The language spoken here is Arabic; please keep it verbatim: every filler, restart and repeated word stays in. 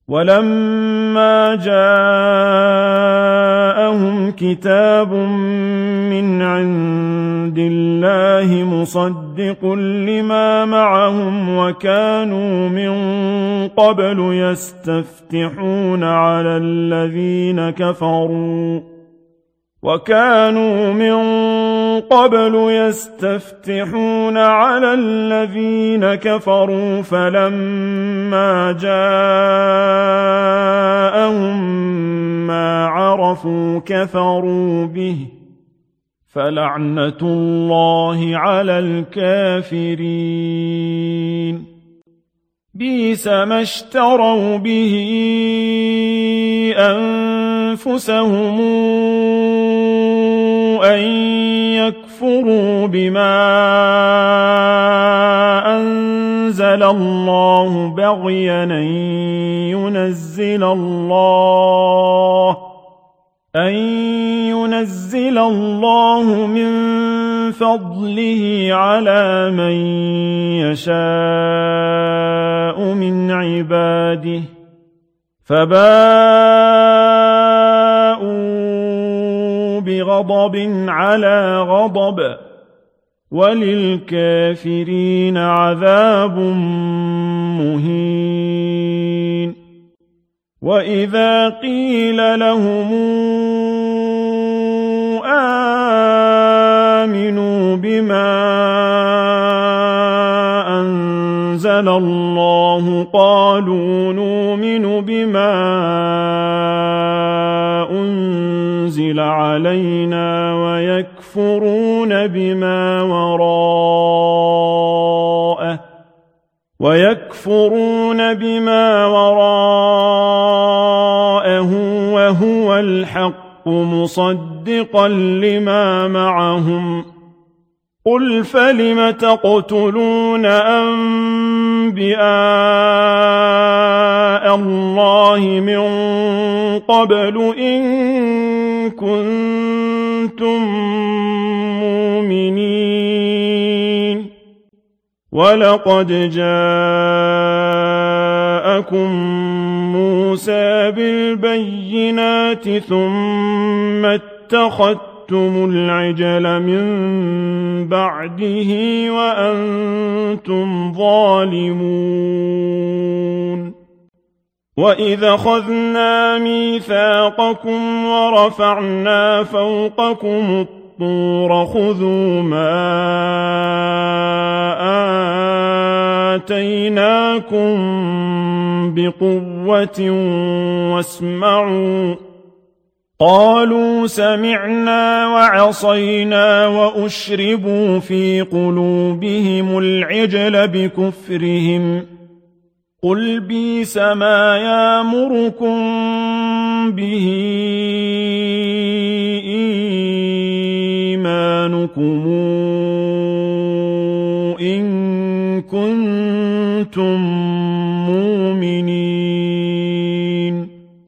ولما جاءهم كتاب من عند الله مصدق لما معهم وكانوا من قبل يستفتحون على الذين كفروا وكانوا من قبل يستفتحون على الذين كفروا فلما جاءهم ما عرفوا كفروا به فلعنة الله على الكافرين بئس ما اشتروا به أنفسهم أن يكفروا بما أنزل الله بغيا أن ينزل الله أن ينزل الله من فضله على من يشاء من عباده فباءوا بغضب على غضب وللكافرين عذاب مهين وإذا قيل لهم آمنوا بما أنزل الله قالوا نؤمن بما أنزل علينا ويكفرون بما وراءه ويكفرون بما وراءه وهو الحق مصدقا لما معهم قل فلم تقتلون أنبياء الله من قبل إن كنتم مؤمنين ولقد جاءكم موسى بالبينات ثم اتخذتم العجل من بعده وأنتم ظالمون وإذا أخذنا ميثاقكم ورفعنا فوقكم الطور خذوا ما آتيناكم بقوة واسمعوا قالوا سمعنا وعصينا وأشربوا في قلوبهم العجل بكفرهم قل بئس ما يأمركم به إيمانكم إن كنتم